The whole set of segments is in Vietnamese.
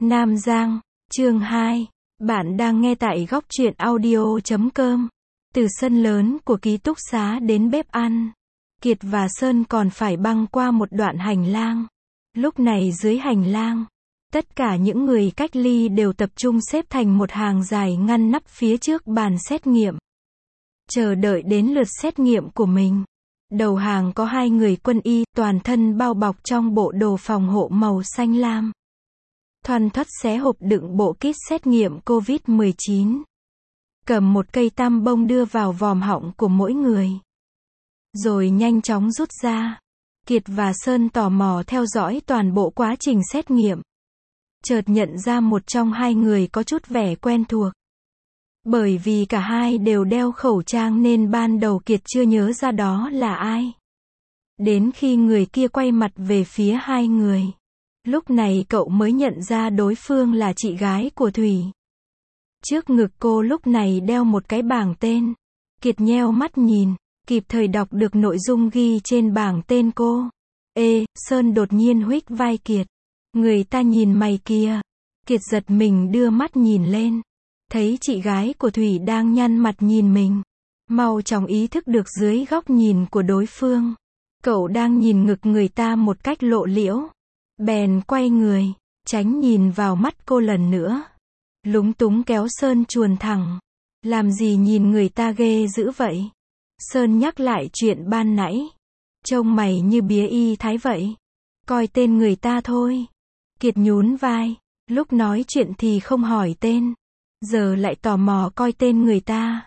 Nam Giang, chương 2. Bạn đang nghe tại góc truyện audio.com. Từ sân lớn của ký túc xá đến bếp ăn, Kiệt và Sơn còn phải băng qua một đoạn hành lang. Lúc này dưới hành lang, tất cả những người cách ly đều tập trung xếp thành một hàng dài ngăn nắp phía trước bàn xét nghiệm, chờ đợi đến lượt xét nghiệm của mình. Đầu hàng có 2 người quân y, toàn thân bao bọc trong bộ đồ phòng hộ màu xanh lam. Thoăn thoắt xé hộp đựng bộ kit xét nghiệm COVID-19. Cầm một cây tăm bông đưa vào vòm họng của mỗi người, rồi nhanh chóng rút ra. Kiệt và Sơn tò mò theo dõi toàn bộ quá trình xét nghiệm. Chợt nhận ra một trong 2 người có chút vẻ quen thuộc. Bởi vì cả hai đều đeo khẩu trang nên ban đầu Kiệt chưa nhớ ra đó là ai. Đến khi người kia quay mặt về phía 2 người, lúc này cậu mới nhận ra đối phương là chị gái của Thủy. Trước ngực cô lúc này đeo một cái bảng tên. Kiệt nheo mắt nhìn, kịp thời đọc được nội dung ghi trên bảng tên cô. Sơn đột nhiên huých vai Kiệt. Người ta nhìn mày kìa. Kiệt giật mình đưa mắt nhìn lên. Thấy chị gái của Thủy đang nhăn mặt nhìn mình. Mau chóng ý thức được dưới góc nhìn của đối phương, cậu đang nhìn ngực người ta một cách lộ liễu. Bèn quay người, tránh nhìn vào mắt cô lần nữa. Lúng túng kéo Sơn chuồn thẳng. Làm gì nhìn người ta ghê dữ vậy? Sơn nhắc lại chuyện ban nãy. Trông mày như bía y thái vậy. Coi tên người ta thôi. Kiệt nhún vai. Lúc nói chuyện thì không hỏi tên, giờ lại tò mò coi tên người ta.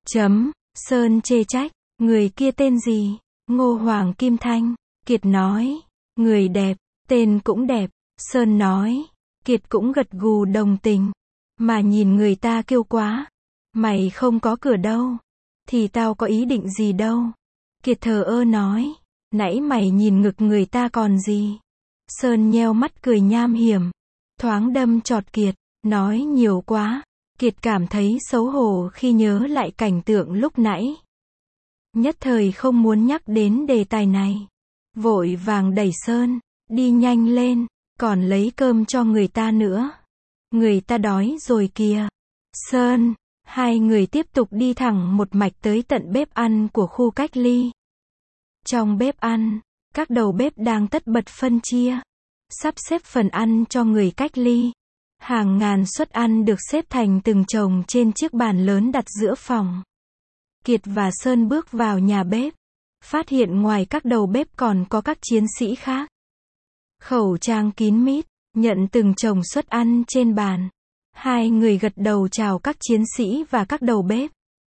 Sơn chê trách. Người kia tên gì? Ngô Hoàng Kim Thanh. Kiệt nói. Người đẹp, tên cũng đẹp. Sơn nói. Kiệt cũng gật gù đồng tình. Mà nhìn người ta kêu quá. Mày không có cửa đâu. Thì tao có ý định gì đâu. Kiệt thờ ơ nói. Nãy mày nhìn ngực người ta còn gì? Sơn nheo mắt cười nham hiểm, thoáng đâm chọt Kiệt. Nói nhiều quá. Kiệt cảm thấy xấu hổ khi nhớ lại cảnh tượng lúc nãy. Nhất thời không muốn nhắc đến đề tài này. Vội vàng đẩy Sơn. Đi nhanh lên, còn lấy cơm cho người ta nữa. Người ta đói rồi kìa. Sơn. 2 người tiếp tục đi thẳng một mạch tới tận bếp ăn của khu cách ly. Trong bếp ăn, các đầu bếp đang tất bật phân chia, sắp xếp phần ăn cho người cách ly. Hàng ngàn suất ăn được xếp thành từng chồng trên chiếc bàn lớn đặt giữa phòng. Kiệt và Sơn bước vào nhà bếp, phát hiện ngoài các đầu bếp còn có các chiến sĩ khác. Khẩu trang kín mít, nhận từng chồng suất ăn trên bàn. 2 người gật đầu chào các chiến sĩ và các đầu bếp.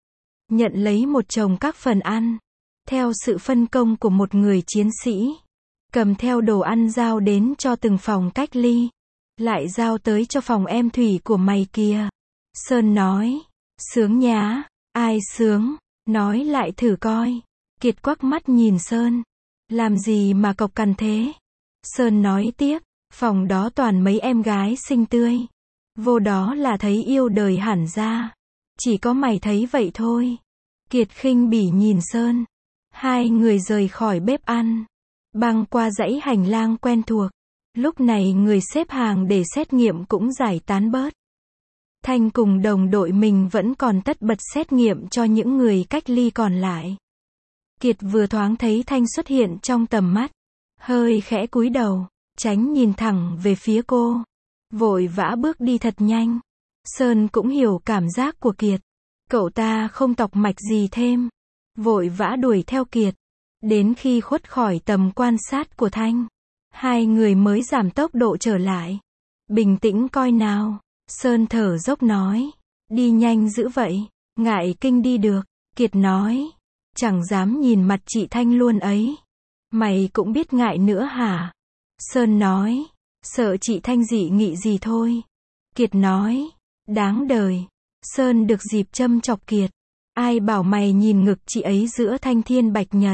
Nhận lấy một chồng các phần ăn, theo sự phân công của một người chiến sĩ. Cầm theo đồ ăn giao đến cho từng phòng cách ly. Lại giao tới cho phòng em Thủy của mày kìa. Sơn nói. Sướng nhá. Ai sướng? Nói lại thử coi. Kiệt quắc mắt nhìn Sơn. Làm gì mà cộc cằn thế? Sơn nói tiếp. Phòng đó toàn mấy em gái xinh tươi. Vô đó là thấy yêu đời hẳn ra. Chỉ có mày thấy vậy thôi. Kiệt khinh bỉ nhìn Sơn. 2 người rời khỏi bếp ăn, băng qua dãy hành lang quen thuộc. Lúc này người xếp hàng để xét nghiệm cũng giải tán bớt. Thanh cùng đồng đội mình vẫn còn tất bật xét nghiệm cho những người cách ly còn lại. Kiệt vừa thoáng thấy Thanh xuất hiện trong tầm mắt, hơi khẽ cúi đầu, tránh nhìn thẳng về phía cô. Vội vã bước đi thật nhanh. Sơn cũng hiểu cảm giác của Kiệt. Cậu ta không tọc mạch gì thêm. Vội vã đuổi theo Kiệt. Đến khi khuất khỏi tầm quan sát của Thanh, 2 người mới giảm tốc độ trở lại. Bình tĩnh coi nào. Sơn thở dốc nói. Đi nhanh dữ vậy. Ngại kinh đi được. Kiệt nói. Chẳng dám nhìn mặt chị Thanh luôn ấy. Mày cũng biết ngại nữa hả? Sơn nói. Sợ chị Thanh dị nghị gì thôi. Kiệt nói. Đáng đời. Sơn được dịp châm chọc Kiệt. Ai bảo mày nhìn ngực chị ấy giữa thanh thiên bạch nhật?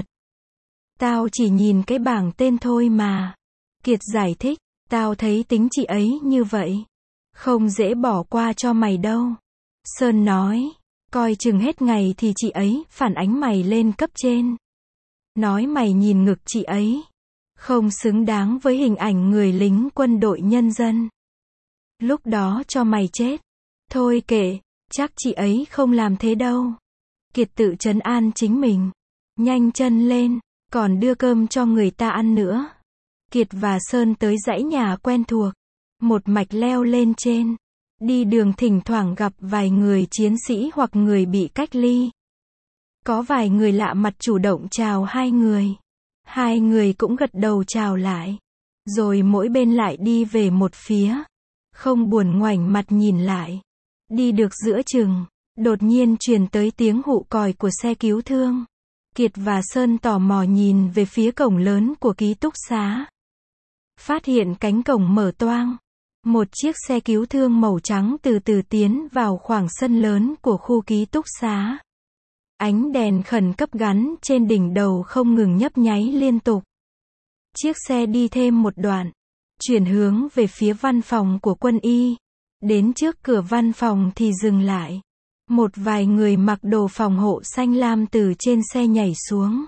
Tao chỉ nhìn cái bảng tên thôi mà. Kiệt giải thích. Tao thấy tính chị ấy như vậy, không dễ bỏ qua cho mày đâu. Sơn nói. Coi chừng hết ngày thì chị ấy phản ánh mày lên cấp trên. Nói mày nhìn ngực chị ấy không xứng đáng với hình ảnh người lính quân đội nhân dân. Lúc đó cho mày chết. Thôi kệ, chắc chị ấy không làm thế đâu. Kiệt tự trấn an chính mình. Nhanh chân lên, còn đưa cơm cho người ta ăn nữa. Kiệt và Sơn tới dãy nhà quen thuộc. Một mạch leo lên trên. Đi đường thỉnh thoảng gặp vài người chiến sĩ hoặc người bị cách ly. Có vài người lạ mặt chủ động chào hai người. Hai người cũng gật đầu chào lại. Rồi mỗi bên lại đi về một phía. Không buồn ngoảnh mặt nhìn lại. Đi được giữa chừng, đột nhiên truyền tới tiếng hụ còi của xe cứu thương. Kiệt và Sơn tò mò nhìn về phía cổng lớn của ký túc xá. Phát hiện cánh cổng mở toang. Một chiếc xe cứu thương màu trắng từ từ tiến vào khoảng sân lớn của khu ký túc xá. Ánh đèn khẩn cấp gắn trên đỉnh đầu không ngừng nhấp nháy liên tục. Chiếc xe đi thêm một đoạn, chuyển hướng về phía văn phòng của quân y. Đến trước cửa văn phòng thì dừng lại. Một vài người mặc đồ phòng hộ xanh lam từ trên xe nhảy xuống.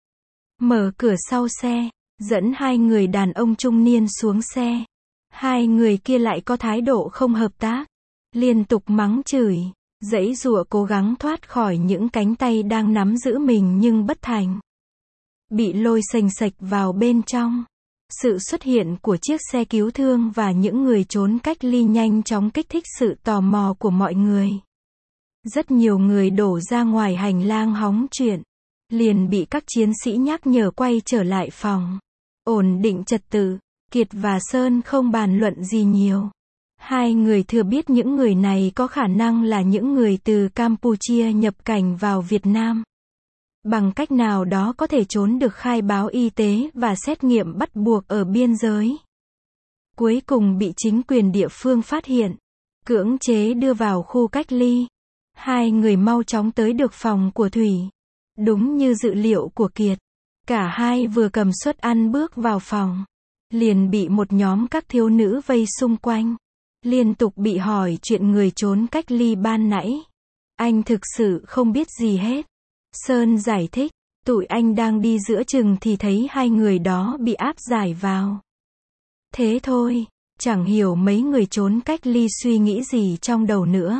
Mở cửa sau xe, dẫn hai người đàn ông trung niên xuống xe. Hai người kia lại có thái độ không hợp tác. Liên tục mắng chửi, giãy giụa cố gắng thoát khỏi những cánh tay đang nắm giữ mình nhưng bất thành. Bị lôi xềnh xệch vào bên trong. Sự xuất hiện của chiếc xe cứu thương và những người trốn cách ly nhanh chóng kích thích sự tò mò của mọi người. Rất nhiều người đổ ra ngoài hành lang hóng chuyện. Liền bị các chiến sĩ nhắc nhở quay trở lại phòng. Ổn định trật tự. Kiệt và Sơn không bàn luận gì nhiều. Hai người thừa biết những người này có khả năng là những người từ Campuchia nhập cảnh vào Việt Nam. Bằng cách nào đó có thể trốn được khai báo y tế và xét nghiệm bắt buộc ở biên giới. Cuối cùng bị chính quyền địa phương phát hiện, cưỡng chế đưa vào khu cách ly. Hai người mau chóng tới được phòng của Thủy. Đúng như dự liệu của Kiệt. Cả hai vừa cầm suất ăn bước vào phòng. Liền bị một nhóm các thiếu nữ vây xung quanh. Liên tục bị hỏi chuyện người trốn cách ly ban nãy. Anh thực sự không biết gì hết. Sơn giải thích, tụi anh đang đi giữa chừng thì thấy hai người đó bị áp giải vào. Thế thôi, chẳng hiểu mấy người trốn cách ly suy nghĩ gì trong đầu nữa.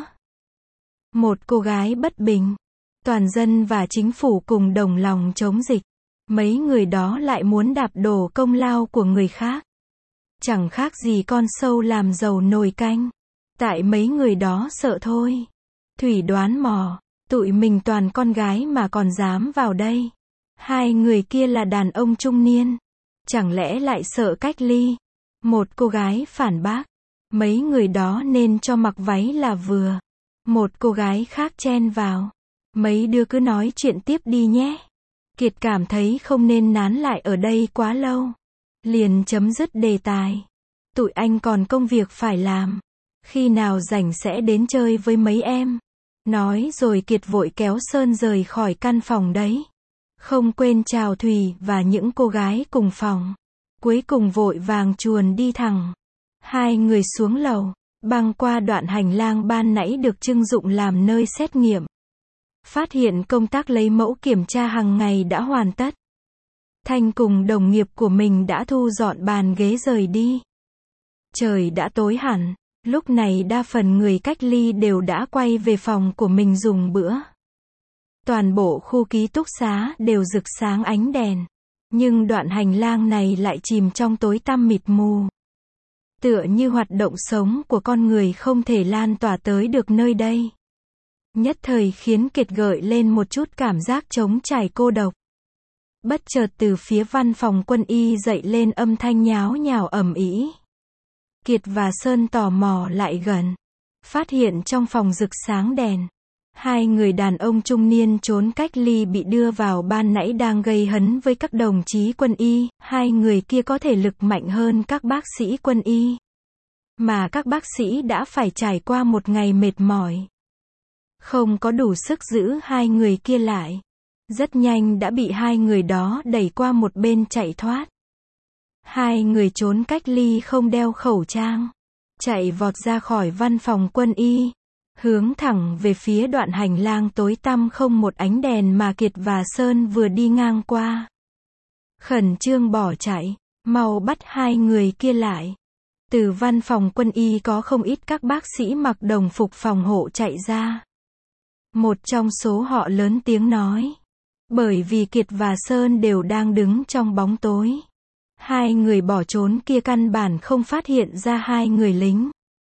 Một cô gái bất bình. Toàn dân và chính phủ cùng đồng lòng chống dịch. Mấy người đó lại muốn đạp đổ công lao của người khác. Chẳng khác gì con sâu làm dầu nồi canh. Tại mấy người đó sợ thôi. Thủy đoán mò, tụi mình toàn con gái mà còn dám vào đây. Hai người kia là đàn ông trung niên. Chẳng lẽ lại sợ cách ly? Một cô gái phản bác. Mấy người đó nên cho mặc váy là vừa. Một cô gái khác chen vào. Mấy đứa cứ nói chuyện tiếp đi nhé. Kiệt cảm thấy không nên nán lại ở đây quá lâu. Liền chấm dứt đề tài. Tụi anh còn công việc phải làm. Khi nào rảnh sẽ đến chơi với mấy em. Nói rồi Kiệt vội kéo Sơn rời khỏi căn phòng đấy. Không quên chào Thùy và những cô gái cùng phòng. Cuối cùng vội vàng chuồn đi thẳng. Hai người xuống lầu, băng qua đoạn hành lang ban nãy được trưng dụng làm nơi xét nghiệm. Phát hiện công tác lấy mẫu kiểm tra hàng ngày đã hoàn tất. Thanh cùng đồng nghiệp của mình đã thu dọn bàn ghế rời đi. Trời đã tối hẳn, lúc này đa phần người cách ly đều đã quay về phòng của mình dùng bữa. Toàn bộ khu ký túc xá đều rực sáng ánh đèn. Nhưng đoạn hành lang này lại chìm trong tối tăm mịt mù. Tựa như hoạt động sống của con người không thể lan tỏa tới được nơi đây. Nhất thời khiến Kiệt gợi lên một chút cảm giác trống trải cô độc. Bất chợt từ phía văn phòng quân y dậy lên âm thanh nháo nhào ầm ĩ. Kiệt và Sơn tò mò lại gần. Phát hiện trong phòng rực sáng đèn. Hai người đàn ông trung niên trốn cách ly bị đưa vào ban nãy đang gây hấn với các đồng chí quân y. Hai người kia có thể lực mạnh hơn các bác sĩ quân y. Mà các bác sĩ đã phải trải qua một ngày mệt mỏi. Không có đủ sức giữ hai người kia lại. Rất nhanh đã bị hai người đó đẩy qua một bên chạy thoát. Hai người trốn cách ly không đeo khẩu trang. Chạy vọt ra khỏi văn phòng quân y. Hướng thẳng về phía đoạn hành lang tối tăm không một ánh đèn mà Kiệt và Sơn vừa đi ngang qua. Khẩn trương bỏ chạy. Mau bắt hai người kia lại. Từ văn phòng quân y có không ít các bác sĩ mặc đồng phục phòng hộ chạy ra. Một trong số họ lớn tiếng nói. Bởi vì Kiệt và Sơn đều đang đứng trong bóng tối. Hai người bỏ trốn kia căn bản không phát hiện ra hai người lính.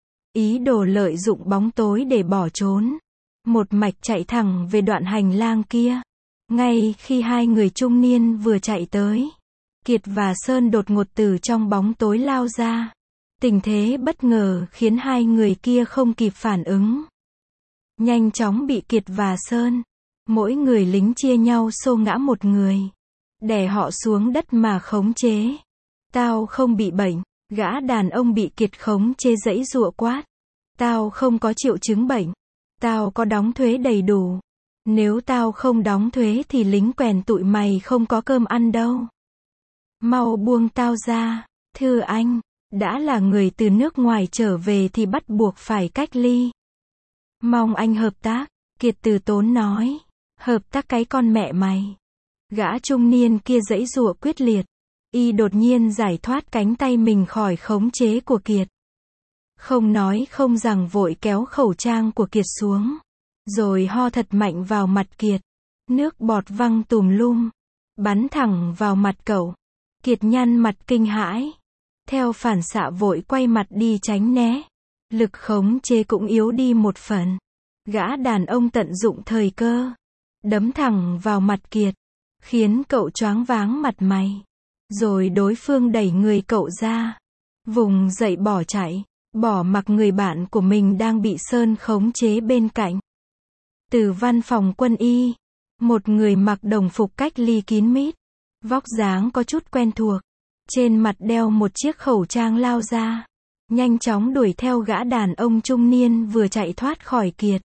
Ý đồ lợi dụng bóng tối để bỏ trốn. Một mạch chạy thẳng về đoạn hành lang kia. Ngay khi hai người trung niên vừa chạy tới, Kiệt và Sơn đột ngột từ trong bóng tối lao ra. Tình thế bất ngờ khiến hai người kia không kịp phản ứng. Nhanh chóng bị Kiệt và Sơn, mỗi người lính chia nhau xô ngã một người. Đè họ xuống đất mà khống chế. Tao không bị bệnh, gã đàn ông bị Kiệt khống chế giãy giụa quát. Tao không có triệu chứng bệnh. Tao có đóng thuế đầy đủ. Nếu tao không đóng thuế thì lính quèn tụi mày không có cơm ăn đâu. Mau buông tao ra. Thưa anh, đã là người từ nước ngoài trở về thì bắt buộc phải cách ly. Mong anh hợp tác, Kiệt từ tốn nói. Hợp tác cái con mẹ mày. Gã trung niên kia giãy giụa quyết liệt. Y đột nhiên giải thoát cánh tay mình khỏi khống chế của Kiệt. Không nói không rằng vội kéo khẩu trang của Kiệt xuống. Rồi ho thật mạnh vào mặt Kiệt. Nước bọt văng tùm lum. Bắn thẳng vào mặt cậu. Kiệt nhăn mặt kinh hãi. Theo phản xạ vội quay mặt đi tránh né. Lực khống chế cũng yếu đi một phần. Gã đàn ông tận dụng thời cơ. Đấm thẳng vào mặt Kiệt. Khiến cậu choáng váng mặt mày. Rồi đối phương đẩy người cậu ra. Vùng dậy bỏ chạy. Bỏ mặc người bạn của mình đang bị Sơn khống chế bên cạnh. Từ văn phòng quân y. Một người mặc đồng phục cách ly kín mít. Vóc dáng có chút quen thuộc. Trên mặt đeo một chiếc khẩu trang lao ra. Nhanh chóng đuổi theo gã đàn ông trung niên vừa chạy thoát khỏi Kiệt.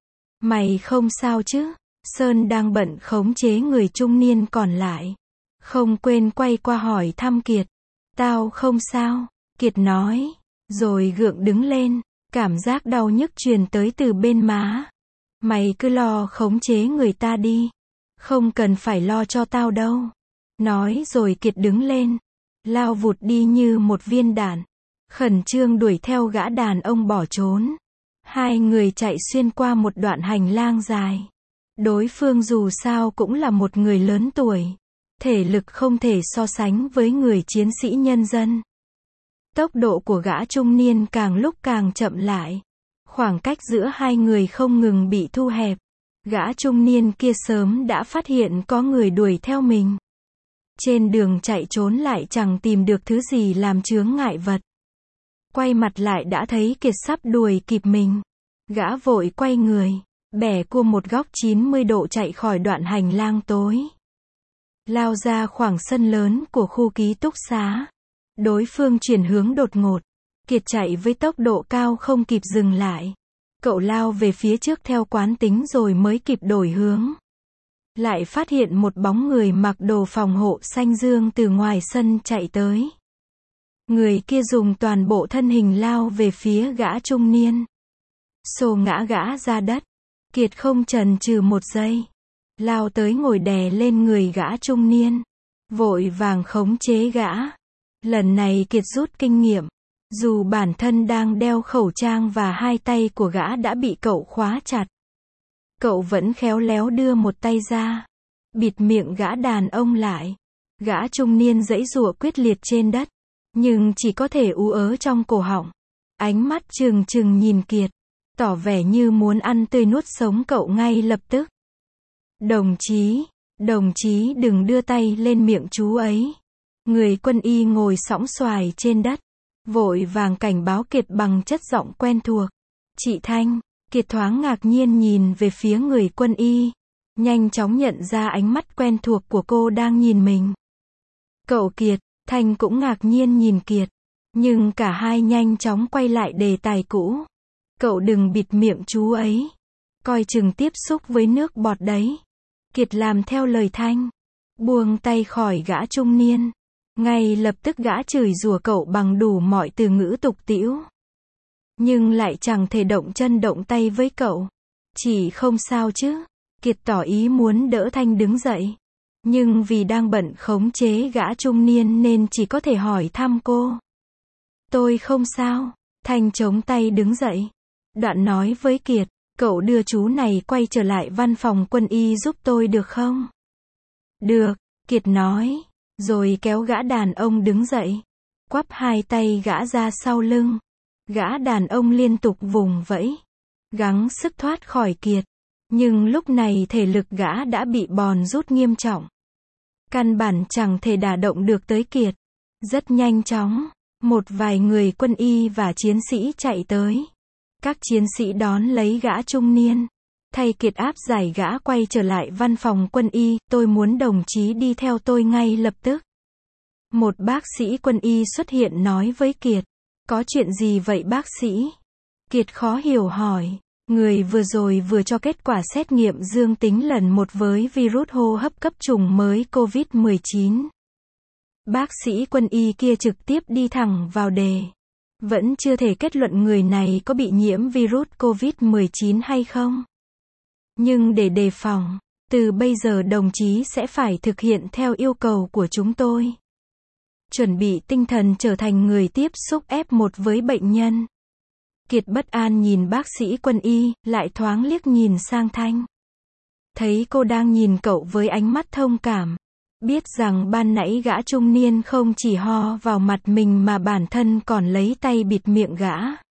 Mày không sao chứ? Sơn đang bận khống chế người trung niên còn lại. Không quên quay qua hỏi thăm Kiệt. Tao không sao, Kiệt nói. Rồi gượng đứng lên. Cảm giác đau nhức truyền tới từ bên má. Mày cứ lo khống chế người ta đi. Không cần phải lo cho tao đâu. Nói rồi Kiệt đứng lên. Lao vụt đi như một viên đạn. Khẩn trương đuổi theo gã đàn ông bỏ trốn. Hai người chạy xuyên qua một đoạn hành lang dài. Đối phương dù sao cũng là một người lớn tuổi. Thể lực không thể so sánh với người chiến sĩ nhân dân. Tốc độ của gã trung niên càng lúc càng chậm lại. Khoảng cách giữa hai người không ngừng bị thu hẹp. Gã trung niên kia sớm đã phát hiện có người đuổi theo mình. Trên đường chạy trốn lại chẳng tìm được thứ gì làm chướng ngại vật. Quay mặt lại đã thấy Kiệt sắp đuổi kịp mình. Gã vội quay người, bẻ cua một góc 90 độ chạy khỏi đoạn hành lang tối. Lao ra khoảng sân lớn của khu ký túc xá. Đối phương chuyển hướng đột ngột. Kiệt chạy với tốc độ cao không kịp dừng lại. Cậu lao về phía trước theo quán tính rồi mới kịp đổi hướng. Lại phát hiện một bóng người mặc đồ phòng hộ xanh dương từ ngoài sân chạy tới. Người kia dùng toàn bộ thân hình lao về phía gã trung niên. Xô ngã gã ra đất. Kiệt không chần chừ một giây. Lao tới ngồi đè lên người gã trung niên. Vội vàng khống chế gã. Lần này Kiệt rút kinh nghiệm. Dù bản thân đang đeo khẩu trang và hai tay của gã đã bị cậu khóa chặt. Cậu vẫn khéo léo đưa một tay ra. Bịt miệng gã đàn ông lại. Gã trung niên giãy giụa quyết liệt trên đất. Nhưng chỉ có thể ú ớ trong cổ họng. Ánh mắt trừng trừng nhìn Kiệt. Tỏ vẻ như muốn ăn tươi nuốt sống cậu ngay lập tức. Đồng chí đừng đưa tay lên miệng chú ấy. Người quân y ngồi sõng xoài trên đất. Vội vàng cảnh báo Kiệt bằng chất giọng quen thuộc. Chị Thanh. Kiệt thoáng ngạc nhiên nhìn về phía người quân y. Nhanh chóng nhận ra ánh mắt quen thuộc của cô đang nhìn mình. Cậu Kiệt. Thanh cũng ngạc nhiên nhìn Kiệt. Nhưng cả hai nhanh chóng quay lại đề tài cũ. Cậu đừng bịt miệng chú ấy. Coi chừng tiếp xúc với nước bọt đấy. Kiệt làm theo lời Thanh. Buông tay khỏi gã trung niên. Ngay lập tức gã chửi rủa cậu bằng đủ mọi từ ngữ tục tĩu. Nhưng lại chẳng thể động chân động tay với cậu. Chỉ không sao chứ. Kiệt tỏ ý muốn đỡ Thanh đứng dậy. Nhưng vì đang bận khống chế gã trung niên nên chỉ có thể hỏi thăm cô. Tôi không sao. Thanh chống tay đứng dậy. Đoạn nói với Kiệt, cậu đưa chú này quay trở lại văn phòng quân y giúp tôi được không? Được, Kiệt nói, rồi kéo gã đàn ông đứng dậy. Quắp hai tay gã ra sau lưng. Gã đàn ông liên tục vùng vẫy, gắng sức thoát khỏi Kiệt. Nhưng lúc này thể lực gã đã bị bòn rút nghiêm trọng. Căn bản chẳng thể đả động được tới Kiệt. Rất nhanh chóng, một vài người quân y và chiến sĩ chạy tới. Các chiến sĩ đón lấy gã trung niên. Thay Kiệt áp giải gã quay trở lại văn phòng quân y, tôi muốn đồng chí đi theo tôi ngay lập tức. Một bác sĩ quân y xuất hiện nói với Kiệt. Có chuyện gì vậy bác sĩ? Kiệt khó hiểu hỏi. Người vừa rồi vừa cho kết quả xét nghiệm dương tính lần một với virus hô hấp cấp chủng mới COVID-19. Bác sĩ quân y kia trực tiếp đi thẳng vào đề. Vẫn chưa thể kết luận người này có bị nhiễm virus COVID-19 hay không. Nhưng để đề phòng, từ bây giờ đồng chí sẽ phải thực hiện theo yêu cầu của chúng tôi. Chuẩn bị tinh thần trở thành người tiếp xúc F1 với bệnh nhân. Kiệt bất an nhìn bác sĩ quân y, lại thoáng liếc nhìn sang Thanh. Thấy cô đang nhìn cậu với ánh mắt thông cảm. Biết rằng ban nãy gã trung niên không chỉ ho vào mặt mình mà bản thân còn lấy tay bịt miệng gã.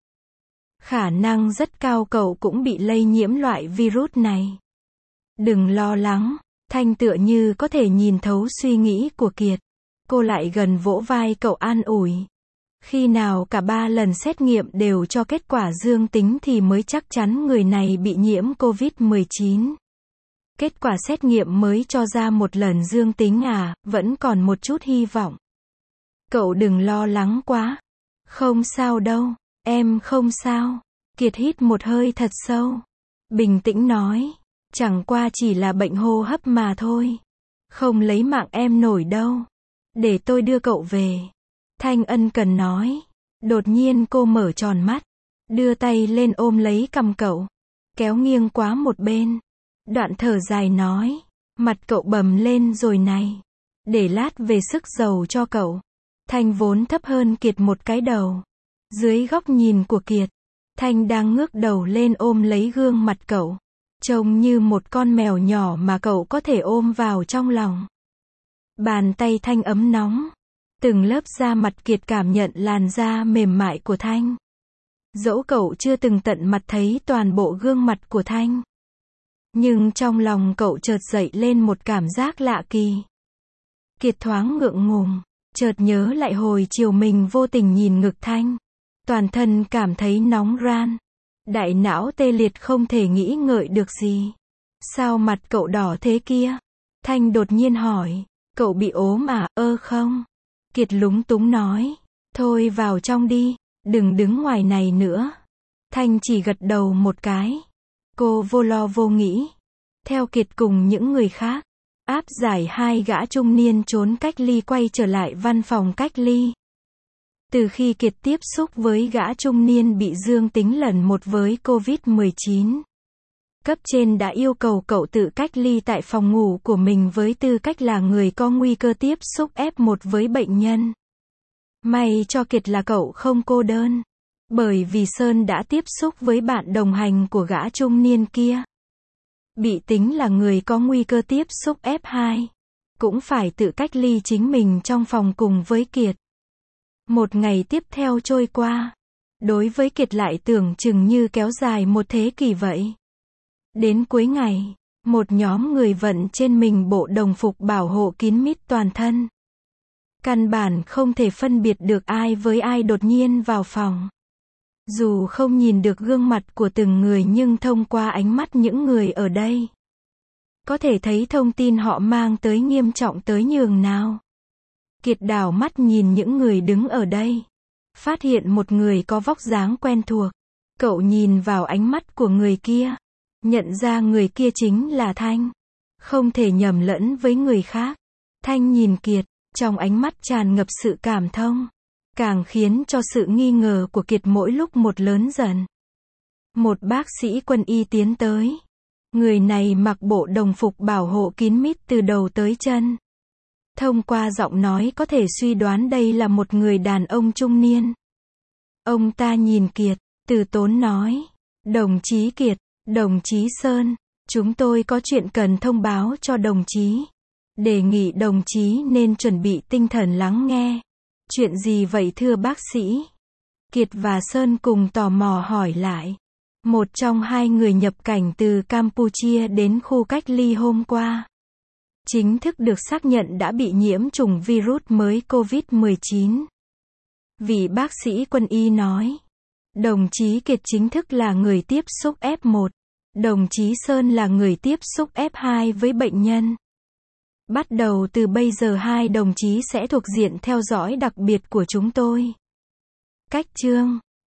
Khả năng rất cao cậu cũng bị lây nhiễm loại virus này. Đừng lo lắng, Thanh tựa như có thể nhìn thấu suy nghĩ của Kiệt. Cô lại gần vỗ vai cậu an ủi. Khi nào cả 3 lần xét nghiệm đều cho kết quả dương tính thì mới chắc chắn người này bị nhiễm COVID-19. Kết quả xét nghiệm mới cho ra một lần dương tính à, vẫn còn một chút hy vọng. Cậu đừng lo lắng quá. Không sao đâu, em không sao. Kiệt hít một hơi thật sâu. Bình tĩnh nói, chẳng qua chỉ là bệnh hô hấp mà thôi. Không lấy mạng em nổi đâu. Để tôi đưa cậu về. Thanh ân cần nói. Đột nhiên cô mở tròn mắt. Đưa tay lên ôm lấy cằm cậu. Kéo nghiêng quá một bên. Đoạn thở dài nói. Mặt cậu bầm lên rồi này. Để lát về sức dầu cho cậu. Thanh vốn thấp hơn Kiệt một cái đầu. Dưới góc nhìn của Kiệt, Thanh đang ngước đầu lên ôm lấy gương mặt cậu. Trông như một con mèo nhỏ mà cậu có thể ôm vào trong lòng. Bàn tay Thanh ấm nóng. Từng lớp da mặt Kiệt cảm nhận làn da mềm mại của Thanh. Dẫu cậu chưa từng tận mặt thấy toàn bộ gương mặt của Thanh. Nhưng trong lòng cậu chợt dậy lên một cảm giác lạ kỳ. Kiệt thoáng ngượng ngùng, chợt nhớ lại hồi chiều mình vô tình nhìn ngực Thanh. Toàn thân cảm thấy nóng ran. Đại não tê liệt không thể nghĩ ngợi được gì. Sao mặt cậu đỏ thế kia? Thanh đột nhiên hỏi. Cậu bị ốm à? Không. Kiệt lúng túng nói. Thôi vào trong đi, đừng đứng ngoài này nữa. Thanh chỉ gật đầu một cái. Cô vô lo vô nghĩ. Theo Kiệt cùng những người khác, áp giải 2 gã trung niên trốn cách ly quay trở lại văn phòng cách ly. Từ khi Kiệt tiếp xúc với gã trung niên bị dương tính lần một với COVID-19, cấp trên đã yêu cầu cậu tự cách ly tại phòng ngủ của mình với tư cách là người có nguy cơ tiếp xúc F1 với bệnh nhân. May cho Kiệt là cậu không cô đơn, bởi vì Sơn đã tiếp xúc với bạn đồng hành của gã trung niên kia. Bị tính là người có nguy cơ tiếp xúc F2, cũng phải tự cách ly chính mình trong phòng cùng với Kiệt. Một ngày tiếp theo trôi qua, đối với Kiệt lại tưởng chừng như kéo dài một thế kỷ vậy. Đến cuối ngày, một nhóm người vận trên mình bộ đồng phục bảo hộ kín mít toàn thân. Căn bản không thể phân biệt được ai với ai đột nhiên vào phòng. Dù không nhìn được gương mặt của từng người nhưng thông qua ánh mắt những người ở đây, có thể thấy thông tin họ mang tới nghiêm trọng tới nhường nào. Kiệt đảo mắt nhìn những người đứng ở đây. Phát hiện một người có vóc dáng quen thuộc. Cậu nhìn vào ánh mắt của người kia. Nhận ra người kia chính là Thanh. Không thể nhầm lẫn với người khác. Thanh nhìn Kiệt, trong ánh mắt tràn ngập sự cảm thông. Càng khiến cho sự nghi ngờ của Kiệt mỗi lúc một lớn dần. Một bác sĩ quân y tiến tới. Người này mặc bộ đồng phục bảo hộ kín mít từ đầu tới chân. Thông qua giọng nói có thể suy đoán đây là một người đàn ông trung niên. Ông ta nhìn Kiệt, từ tốn nói. Đồng chí Kiệt, đồng chí Sơn, chúng tôi có chuyện cần thông báo cho đồng chí. Đề nghị đồng chí nên chuẩn bị tinh thần lắng nghe. Chuyện gì vậy thưa bác sĩ? Kiệt và Sơn cùng tò mò hỏi lại. Một trong hai người nhập cảnh từ Campuchia đến khu cách ly hôm qua, chính thức được xác nhận đã bị nhiễm chủng virus mới COVID-19. Vị bác sĩ quân y nói. Đồng chí Kiệt chính thức là người tiếp xúc F1. Đồng chí Sơn là người tiếp xúc F2 với bệnh nhân. Bắt đầu từ bây giờ hai đồng chí sẽ thuộc diện theo dõi đặc biệt của chúng tôi. Cách chương